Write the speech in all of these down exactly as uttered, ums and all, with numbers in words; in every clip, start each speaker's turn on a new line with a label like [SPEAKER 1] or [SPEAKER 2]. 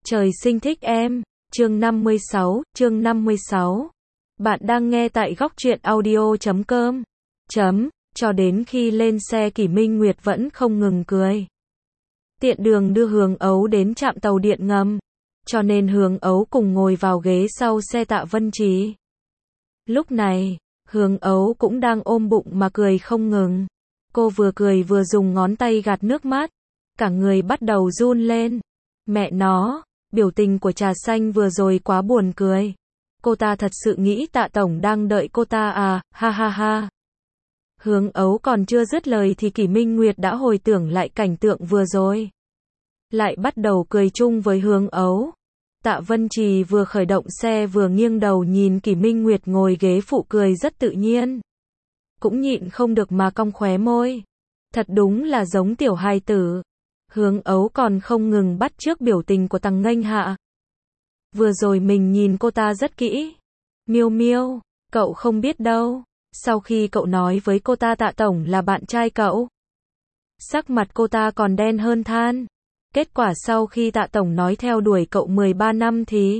[SPEAKER 1] Trời sinh thích em, chương năm mươi sáu, chương năm mươi sáu. Bạn đang nghe tại góc truyện audio chấm com. Chấm, cho đến khi lên xe Kỷ Minh Nguyệt vẫn không ngừng cười. Tiện đường đưa Hướng Ấu đến trạm tàu điện ngầm, cho nên Hướng Ấu cùng ngồi vào ghế sau xe Tạ Vân Trì. Lúc này, Hướng Ấu cũng đang ôm bụng mà cười không ngừng. Cô vừa cười vừa dùng ngón tay gạt nước mắt, cả người bắt đầu run lên. Mẹ nó, biểu tình của Trà Xanh vừa rồi quá buồn cười. Cô ta thật sự nghĩ Tạ Tổng đang đợi cô ta à, ha ha ha. Hướng Ấu còn chưa dứt lời thì Kỷ Minh Nguyệt đã hồi tưởng lại cảnh tượng vừa rồi. Lại bắt đầu cười chung với Hướng Ấu. Tạ Vân Trì vừa khởi động xe vừa nghiêng đầu nhìn Kỷ Minh Nguyệt ngồi ghế phụ cười rất tự nhiên. Cũng nhịn không được mà cong khóe môi. Thật đúng là giống tiểu hài tử. Hướng Ấu còn không ngừng bắt chước biểu tình của Tằng Nghênh Hạ. Vừa rồi mình nhìn cô ta rất kỹ. Miêu Miêu, cậu không biết đâu. Sau khi cậu nói với cô ta Tạ Tổng là bạn trai cậu, sắc mặt cô ta còn đen hơn than. Kết quả sau khi Tạ Tổng nói theo đuổi cậu mười ba năm thì...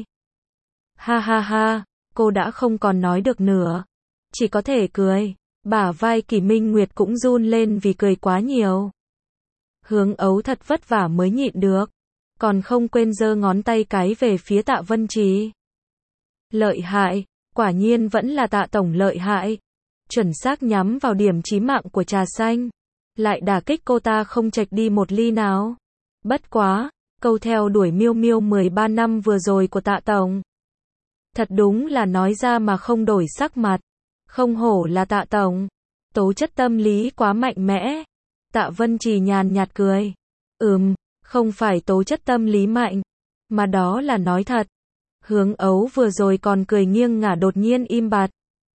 [SPEAKER 1] Ha ha ha, cô đã không còn nói được nữa. Chỉ có thể cười. Bả vai Kỷ Minh Nguyệt cũng run lên vì cười quá nhiều. Hướng Ấu thật vất vả mới nhịn được. Còn không quên giơ ngón tay cái về phía Tạ Vân Trì. Lợi hại, quả nhiên vẫn là Tạ Tổng lợi hại. Chuẩn xác nhắm vào điểm chí mạng của Trà Xanh. Lại đả kích cô ta không chệch đi một ly nào. Bất quá, câu theo đuổi Miêu Miêu mười ba năm vừa rồi của Tạ Tổng. Thật đúng là nói ra mà không đổi sắc mặt. Không hổ là Tạ Tổng. Tố chất tâm lý quá mạnh mẽ. Tạ Vân Trì nhàn nhạt cười. Ừm, không phải tố chất tâm lý mạnh, mà đó là nói thật. Hướng Ấu vừa rồi còn cười nghiêng ngả đột nhiên im bặt.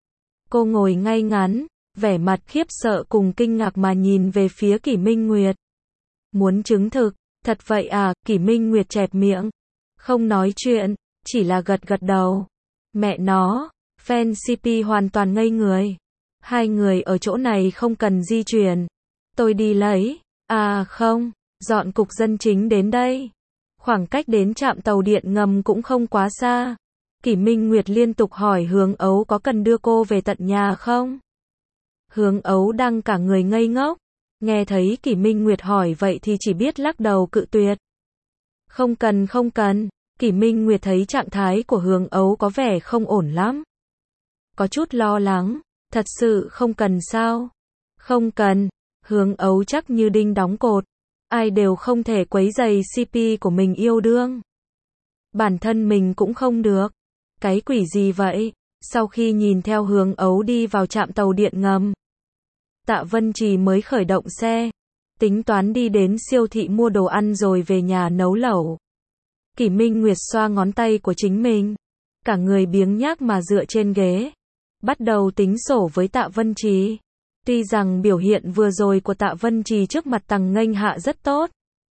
[SPEAKER 1] Cô ngồi ngay ngắn, vẻ mặt khiếp sợ cùng kinh ngạc mà nhìn về phía Kỷ Minh Nguyệt. Muốn chứng thực, thật vậy à, Kỷ Minh Nguyệt chẹp miệng. Không nói chuyện, chỉ là gật gật đầu. Mẹ nó, fan xê pê hoàn toàn ngây người. Hai người ở chỗ này không cần di chuyển. Tôi đi lấy. À không, dọn cục dân chính đến đây. Khoảng cách đến trạm tàu điện ngầm cũng không quá xa. Kỷ Minh Nguyệt liên tục hỏi Hướng Ấu có cần đưa cô về tận nhà không? Hướng Ấu đang cả người ngây ngốc. Nghe thấy Kỷ Minh Nguyệt hỏi vậy thì chỉ biết lắc đầu cự tuyệt. Không cần không cần. Kỷ Minh Nguyệt thấy trạng thái của Hướng Ấu có vẻ không ổn lắm. Có chút lo lắng. Thật sự không cần sao? Không cần. Hướng Ấu chắc như đinh đóng cột. Ai đều không thể quấy rầy xê pê của mình yêu đương. Bản thân mình cũng không được. Cái quỷ gì vậy? Sau khi nhìn theo Hướng Ấu đi vào trạm tàu điện ngầm, Tạ Vân Trì mới khởi động xe. Tính toán đi đến siêu thị mua đồ ăn rồi về nhà nấu lẩu. Kỷ Minh Nguyệt xoa ngón tay của chính mình. Cả người biếng nhác mà dựa trên ghế. Bắt đầu tính sổ với Tạ Vân Trì. Tuy rằng biểu hiện vừa rồi của Tạ Vân Trì trước mặt Tằng Nghênh Hạ rất tốt.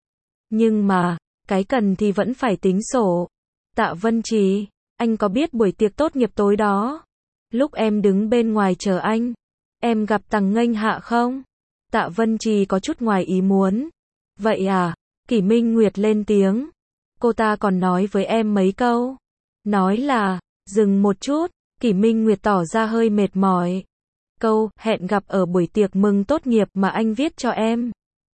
[SPEAKER 1] Nhưng mà, cái cần thì vẫn phải tính sổ. Tạ Vân Trì, anh có biết buổi tiệc tốt nghiệp tối đó? Lúc em đứng bên ngoài chờ anh, em gặp Tằng Nghênh Hạ không? Tạ Vân Trì có chút ngoài ý muốn. Vậy à? Kỷ Minh Nguyệt lên tiếng. Cô ta còn nói với em mấy câu. Nói là, dừng một chút, Kỷ Minh Nguyệt tỏ ra hơi mệt mỏi. Câu, hẹn gặp ở buổi tiệc mừng tốt nghiệp mà anh viết cho em.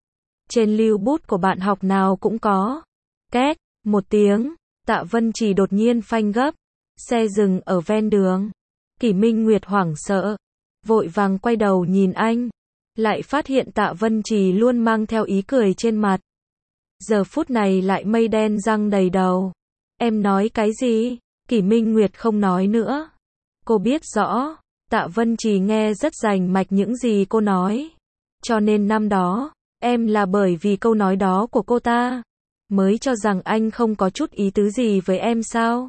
[SPEAKER 1] Trên lưu bút của bạn học nào cũng có. Két, một tiếng, Tạ Vân Trì đột nhiên phanh gấp. Xe dừng ở ven đường. Kỷ Minh Nguyệt hoảng sợ. Vội vàng quay đầu nhìn anh. Lại phát hiện Tạ Vân Trì luôn mang theo ý cười trên mặt. Giờ phút này lại mây đen răng đầy đầu. Em nói cái gì? Kỷ Minh Nguyệt không nói nữa. Cô biết rõ. Tạ Vân Trì nghe rất rành mạch những gì cô nói. Cho nên năm đó, em là bởi vì câu nói đó của cô ta, mới cho rằng anh không có chút ý tứ gì với em sao?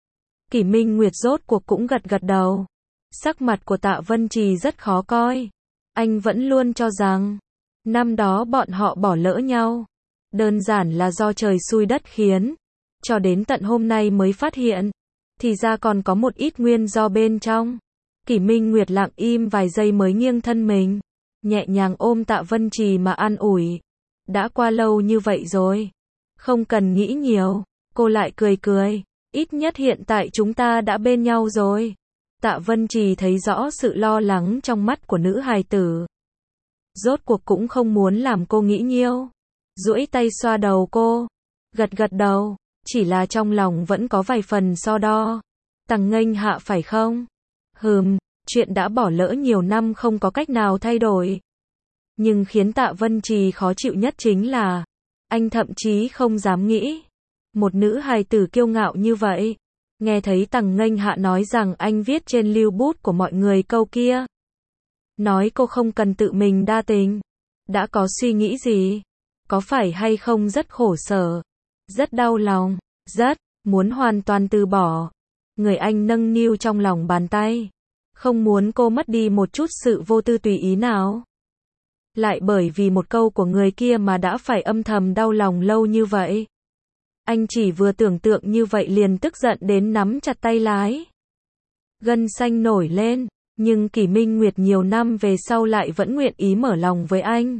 [SPEAKER 1] Kỷ Minh Nguyệt rốt cuộc cũng gật gật đầu. Sắc mặt của Tạ Vân Trì rất khó coi. Anh vẫn luôn cho rằng, năm đó bọn họ bỏ lỡ nhau. Đơn giản là do trời xui đất khiến. Cho đến tận hôm nay mới phát hiện. Thì ra còn có một ít nguyên do bên trong. Kỷ Minh Nguyệt lặng im vài giây mới nghiêng thân mình. Nhẹ nhàng ôm Tạ Vân Trì mà an ủi. Đã qua lâu như vậy rồi. Không cần nghĩ nhiều. Cô lại cười cười. Ít nhất hiện tại chúng ta đã bên nhau rồi. Tạ Vân Trì thấy rõ sự lo lắng trong mắt của nữ hài tử. Rốt cuộc cũng không muốn làm cô nghĩ nhiều. Duỗi tay xoa đầu cô. Gật gật đầu. Chỉ là trong lòng vẫn có vài phần so đo. Tằng Nghênh Hạ phải không? Hừm, chuyện đã bỏ lỡ nhiều năm không có cách nào thay đổi. Nhưng khiến Tạ Vân Trì khó chịu nhất chính là, anh thậm chí không dám nghĩ. Một nữ hài tử kiêu ngạo như vậy. Nghe thấy Tằng Nghênh Hạ nói rằng anh viết trên lưu bút của mọi người câu kia. Nói cô không cần tự mình đa tình. Đã có suy nghĩ gì? Có phải hay không rất khổ sở? Rất đau lòng? Rất, muốn hoàn toàn từ bỏ. Người anh nâng niu trong lòng bàn tay. Không muốn cô mất đi một chút sự vô tư tùy ý nào. Lại bởi vì một câu của người kia mà đã phải âm thầm đau lòng lâu như vậy. Anh chỉ vừa tưởng tượng như vậy liền tức giận đến nắm chặt tay lái. Gân xanh nổi lên, nhưng Kỷ Minh Nguyệt nhiều năm về sau lại vẫn nguyện ý mở lòng với anh.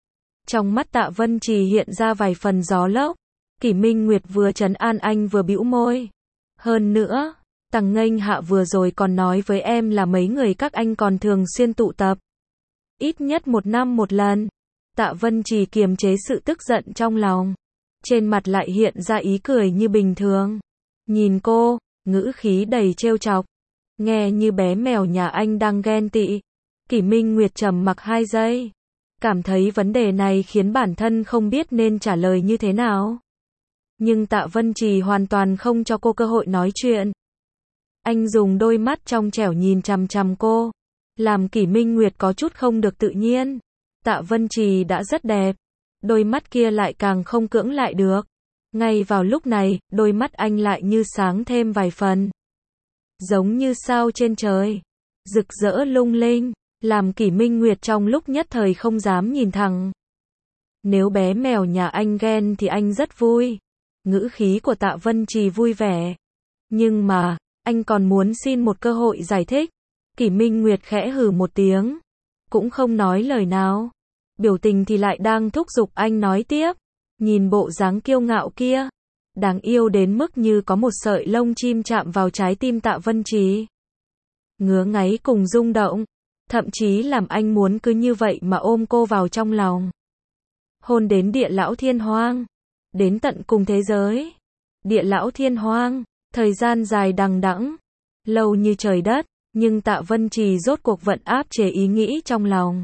[SPEAKER 1] Trong mắt Tạ Vân Trì hiện ra vài phần gió lốc. Kỷ Minh Nguyệt vừa trấn an anh vừa bĩu môi. Hơn nữa, Tằng Nghênh Hạ vừa rồi còn nói với em là mấy người các anh còn thường xuyên tụ tập. Ít nhất một năm một lần. Tạ Vân Trì kiềm chế sự tức giận trong lòng. Trên mặt lại hiện ra ý cười như bình thường. Nhìn cô, ngữ khí đầy trêu chọc. Nghe như bé mèo nhà anh đang ghen tị. Kỷ Minh Nguyệt trầm mặc hai giây. Cảm thấy vấn đề này khiến bản thân không biết nên trả lời như thế nào. Nhưng Tạ Vân Trì hoàn toàn không cho cô cơ hội nói chuyện. Anh dùng đôi mắt trong trẻo nhìn chằm chằm cô. Làm Kỷ Minh Nguyệt có chút không được tự nhiên. Tạ Vân Trì đã rất đẹp. Đôi mắt kia lại càng không cưỡng lại được. Ngay vào lúc này, đôi mắt anh lại như sáng thêm vài phần. Giống như sao trên trời. Rực rỡ lung linh. Làm Kỷ Minh Nguyệt trong lúc nhất thời không dám nhìn thẳng. Nếu bé mèo nhà anh ghen thì anh rất vui. Ngữ khí của Tạ Vân Trì vui vẻ. Nhưng mà, anh còn muốn xin một cơ hội giải thích. Kỷ Minh Nguyệt khẽ hừ một tiếng. Cũng không nói lời nào. Biểu tình thì lại đang thúc giục anh nói tiếp. Nhìn bộ dáng kiêu ngạo kia. Đáng yêu đến mức như có một sợi lông chim chạm vào trái tim Tạ Vân Trì. Ngứa ngáy cùng rung động. Thậm chí làm anh muốn cứ như vậy mà ôm cô vào trong lòng. Hôn đến địa lão thiên hoang. Đến tận cùng thế giới. Địa lão thiên hoang. Thời gian dài đằng đẵng. Lâu như trời đất. Nhưng Tạ Vân Trì rốt cuộc vẫn áp chế ý nghĩ trong lòng.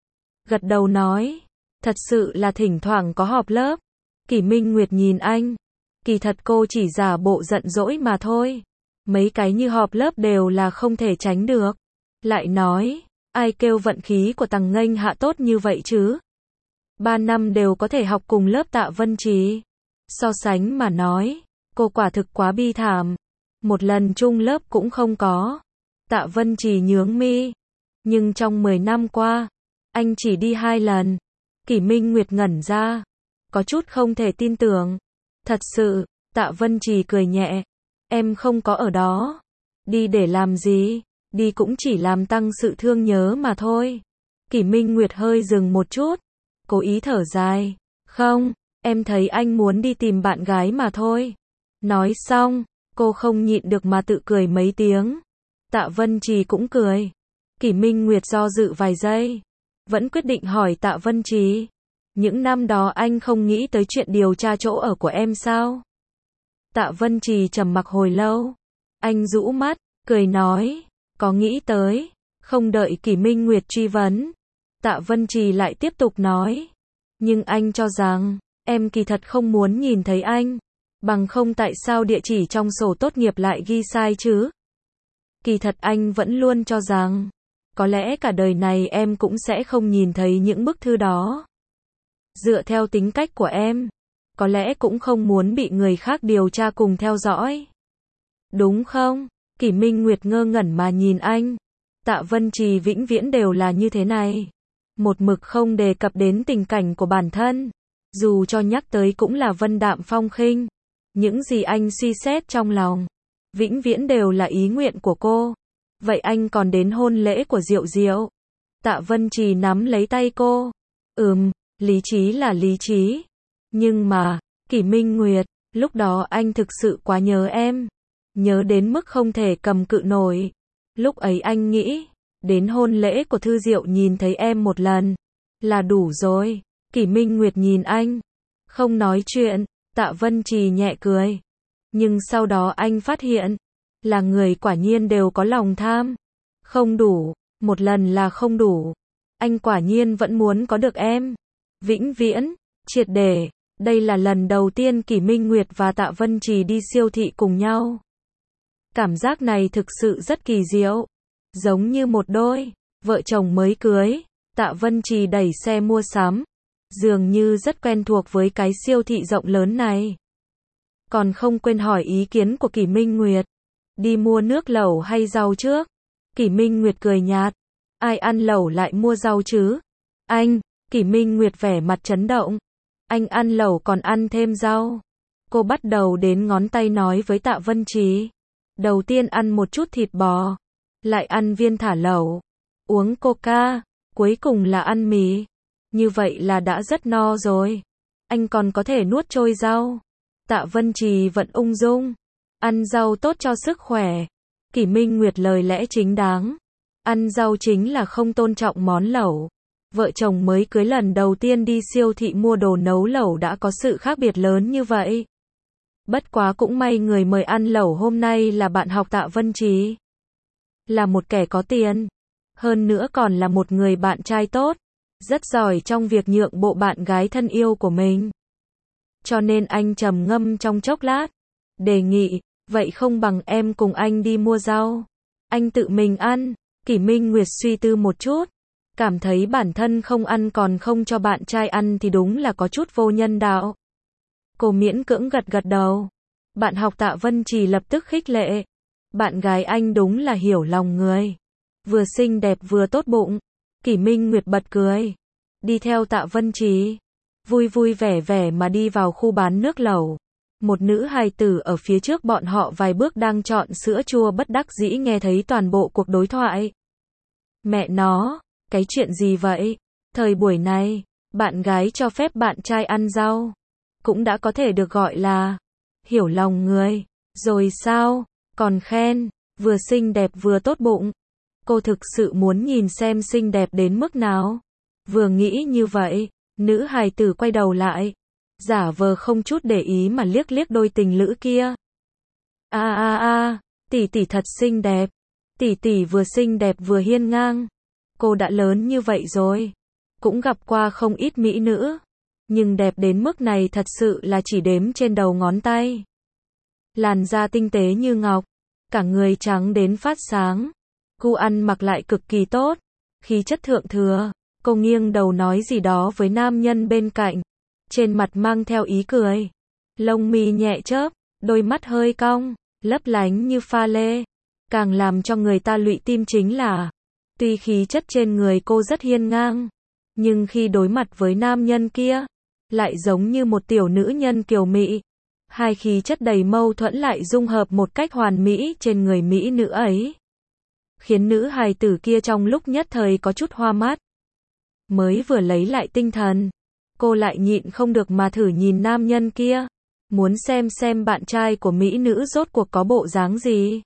[SPEAKER 1] Gật đầu nói. Thật sự là thỉnh thoảng có họp lớp. Kỷ Minh Nguyệt nhìn anh. Kỳ thật cô chỉ giả bộ giận dỗi mà thôi. Mấy cái như họp lớp đều là không thể tránh được. Lại nói. Ai kêu vận khí của Tằng Nghênh Hạ tốt như vậy chứ? Ba năm đều có thể học cùng lớp Tạ Vân Trì. So sánh mà nói. Cô quả thực quá bi thảm. Một lần chung lớp cũng không có. Tạ Vân Trì nhướng mi. Nhưng trong mười năm qua, anh chỉ đi hai lần. Kỷ Minh Nguyệt ngẩn ra. Có chút không thể tin tưởng. Thật sự, Tạ Vân Trì cười nhẹ. Em không có ở đó. Đi để làm gì? Đi cũng chỉ làm tăng sự thương nhớ mà thôi. Kỷ Minh Nguyệt hơi dừng một chút. Cố ý thở dài. Không, em thấy anh muốn đi tìm bạn gái mà thôi. Nói xong, cô không nhịn được mà tự cười mấy tiếng. Tạ Vân Trì cũng cười. Kỷ Minh Nguyệt do dự vài giây. Vẫn quyết định hỏi Tạ Vân Trì. Những năm đó anh không nghĩ tới chuyện điều tra chỗ ở của em sao? Tạ Vân Trì trầm mặc hồi lâu. Anh rũ mắt, cười nói. Có nghĩ tới. Không đợi Kỷ Minh Nguyệt truy vấn. Tạ Vân Trì lại tiếp tục nói. Nhưng anh cho rằng, em kỳ thật không muốn nhìn thấy anh. Bằng không tại sao địa chỉ trong sổ tốt nghiệp lại ghi sai chứ? Kỳ thật anh vẫn luôn cho rằng, có lẽ cả đời này em cũng sẽ không nhìn thấy những bức thư đó. Dựa theo tính cách của em, có lẽ cũng không muốn bị người khác điều tra cùng theo dõi. Đúng không? Kỷ Minh Nguyệt ngơ ngẩn mà nhìn anh. Tạ Vân Trì vĩnh viễn đều là như thế này. Một mực không đề cập đến tình cảnh của bản thân. Dù cho nhắc tới cũng là vân đạm phong khinh. Những gì anh suy xét trong lòng, vĩnh viễn đều là ý nguyện của cô. Vậy anh còn đến hôn lễ của Diệu Diệu? Tạ Vân Trì nắm lấy tay cô. Ừm, lý trí là lý trí. Nhưng mà, Kỷ Minh Nguyệt, Lúc đó anh thực sự quá nhớ em. Nhớ đến mức không thể cầm cự nổi. Lúc ấy anh nghĩ, đến hôn lễ của Thư Diệu nhìn thấy em một lần là đủ rồi. Kỷ Minh Nguyệt nhìn anh, không nói chuyện. Tạ Vân Trì nhẹ cười. Nhưng sau đó anh phát hiện, là người quả nhiên đều có lòng tham. Không đủ, một lần là không đủ. Anh quả nhiên vẫn muốn có được em. Vĩnh viễn, triệt để. Đây là lần đầu tiên Kỷ Minh Nguyệt và Tạ Vân Trì đi siêu thị cùng nhau. Cảm giác này thực sự rất kỳ diệu. Giống như một đôi vợ chồng mới cưới. Tạ Vân Trì đẩy xe mua sắm. Dường như rất quen thuộc với cái siêu thị rộng lớn này. Còn không quên hỏi ý kiến của Kỷ Minh Nguyệt. Đi mua nước lẩu hay rau trước? Kỷ Minh Nguyệt cười nhạt. Ai ăn lẩu lại mua rau chứ? Anh, Kỷ Minh Nguyệt vẻ mặt chấn động. Anh ăn lẩu còn ăn thêm rau. Cô bắt đầu đếm ngón tay nói với Tạ Vân Trì. Đầu tiên ăn một chút thịt bò. Lại ăn viên thả lẩu. Uống coca. Cuối cùng là ăn mì. Như vậy là đã rất no rồi. Anh còn có thể nuốt trôi rau. Tạ Vân Trì vẫn ung dung. Ăn rau tốt cho sức khỏe. Kỷ Minh Nguyệt lời lẽ chính đáng. Ăn rau chính là không tôn trọng món lẩu. Vợ chồng mới cưới lần đầu tiên đi siêu thị mua đồ nấu lẩu đã có sự khác biệt lớn như vậy. Bất quá cũng may người mời ăn lẩu hôm nay là bạn học Tạ Vân Trì. Là một kẻ có tiền. Hơn nữa còn là một người bạn trai tốt. Rất giỏi trong việc nhượng bộ bạn gái thân yêu của mình. Cho nên anh trầm ngâm trong chốc lát. Đề nghị, vậy không bằng em cùng anh đi mua rau. Anh tự mình ăn. Kỷ Minh Nguyệt suy tư một chút. Cảm thấy bản thân không ăn còn không cho bạn trai ăn thì đúng là có chút vô nhân đạo. Cô miễn cưỡng gật gật đầu. Bạn học Tạ Vân Trì lập tức khích lệ. Bạn gái anh đúng là hiểu lòng người. Vừa xinh đẹp vừa tốt bụng. Kỷ Minh Nguyệt bật cười. Đi theo Tạ Vân Trì. Vui vui vẻ vẻ mà đi vào khu bán nước lẩu. Một nữ hài tử ở phía trước bọn họ vài bước đang chọn sữa chua bất đắc dĩ nghe thấy toàn bộ cuộc đối thoại. Mẹ nó, cái chuyện gì vậy? Thời buổi này, bạn gái cho phép bạn trai ăn rau. Cũng đã có thể được gọi là hiểu lòng người. Rồi sao? Còn khen, vừa xinh đẹp vừa tốt bụng. Cô thực sự muốn nhìn xem xinh đẹp đến mức nào. Vừa nghĩ như vậy, nữ hài tử quay đầu lại. Giả vờ không chút để ý mà liếc liếc đôi tình lữ kia. A a a, tỷ tỷ thật xinh đẹp. Tỷ tỷ vừa xinh đẹp vừa hiên ngang. Cô đã lớn như vậy rồi. Cũng gặp qua không ít mỹ nữ. Nhưng đẹp đến mức này thật sự là chỉ đếm trên đầu ngón tay. Làn da tinh tế như ngọc. Cả người trắng đến phát sáng. Gu ăn mặc lại cực kỳ tốt. Khí chất thượng thừa. Cô nghiêng đầu nói gì đó với nam nhân bên cạnh. Trên mặt mang theo ý cười. Lông mi nhẹ chớp. Đôi mắt hơi cong. Lấp lánh như pha lê. Càng làm cho người ta lụy tim chính là. Tuy khí chất trên người cô rất hiên ngang. Nhưng khi đối mặt với nam nhân kia. Lại giống như một tiểu nữ nhân kiều mỹ. Hai khí chất đầy mâu thuẫn lại dung hợp một cách hoàn mỹ trên người mỹ nữ ấy. Khiến nữ hài tử kia trong lúc nhất thời có chút hoa mắt. Mới vừa lấy lại tinh thần. Cô lại nhịn không được mà thử nhìn nam nhân kia. Muốn xem xem bạn trai của mỹ nữ rốt cuộc có bộ dáng gì.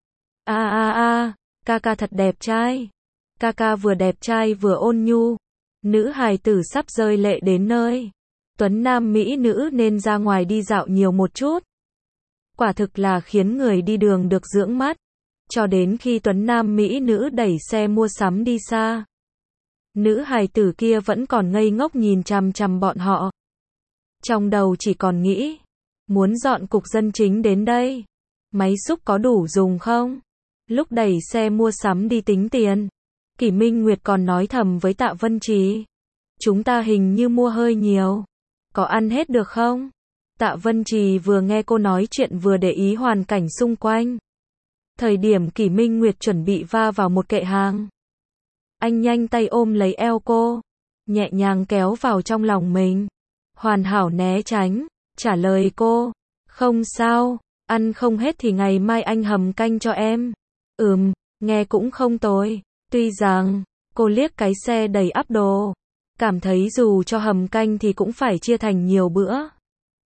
[SPEAKER 1] A a a, ca ca thật đẹp trai. Ca ca vừa đẹp trai vừa ôn nhu. Nữ hài tử sắp rơi lệ đến nơi. Tuấn nam mỹ nữ nên ra ngoài đi dạo nhiều một chút. Quả thực là khiến người đi đường được dưỡng mắt. Cho đến khi Tuấn nam mỹ nữ đẩy xe mua sắm đi xa. Nữ hài tử kia vẫn còn ngây ngốc nhìn chằm chằm bọn họ. Trong đầu chỉ còn nghĩ. Muốn dọn cục dân chính đến đây. Máy xúc có đủ dùng không? Lúc đẩy xe mua sắm đi tính tiền. Kỷ Minh Nguyệt còn nói thầm với Tạ Vân Trì. Chúng ta hình như mua hơi nhiều. Có ăn hết được không? Tạ Vân Trì vừa nghe cô nói chuyện vừa để ý hoàn cảnh xung quanh. Thời điểm Kỷ Minh Nguyệt chuẩn bị va vào một kệ hàng. Anh nhanh tay ôm lấy eo cô. Nhẹ nhàng kéo vào trong lòng mình. Hoàn hảo né tránh. Trả lời cô. Không sao. Ăn không hết thì ngày mai anh hầm canh cho em. Ừm, nghe cũng không tồi. Tuy rằng, cô liếc cái xe đầy ắp đồ. Cảm thấy dù cho hầm canh thì cũng phải chia thành nhiều bữa.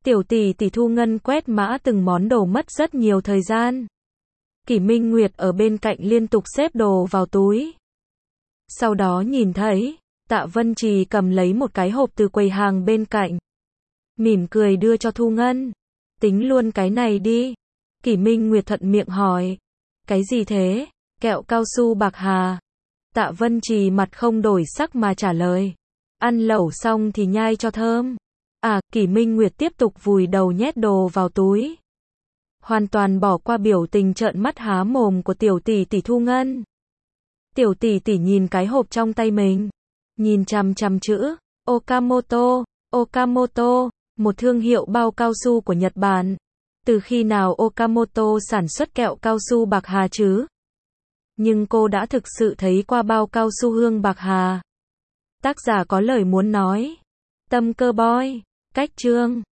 [SPEAKER 1] Tiểu tỷ tỷ Thu Ngân quét mã từng món đồ mất rất nhiều thời gian. Kỷ Minh Nguyệt ở bên cạnh liên tục xếp đồ vào túi. Sau đó nhìn thấy, Tạ Vân Trì cầm lấy một cái hộp từ quầy hàng bên cạnh. Mỉm cười đưa cho Thu Ngân. Tính luôn cái này đi. Kỷ Minh Nguyệt thuận miệng hỏi. Cái gì thế? Kẹo cao su bạc hà. Tạ Vân Trì mặt không đổi sắc mà trả lời. Ăn lẩu xong thì nhai cho thơm. À, Kỷ Minh Nguyệt tiếp tục vùi đầu nhét đồ vào túi. Hoàn toàn bỏ qua biểu tình trợn mắt há mồm của tiểu tỷ tỷ Thu Ngân. Tiểu tỷ tỷ nhìn cái hộp trong tay mình. Nhìn chằm chằm chữ Okamoto, Okamoto, một thương hiệu bao cao su của Nhật Bản. Từ khi nào Okamoto sản xuất kẹo cao su bạc hà chứ? Nhưng cô đã thực sự thấy qua bao cao su hương bạc hà. Tác giả có lời muốn nói. Tâm cơ boy, cách chương.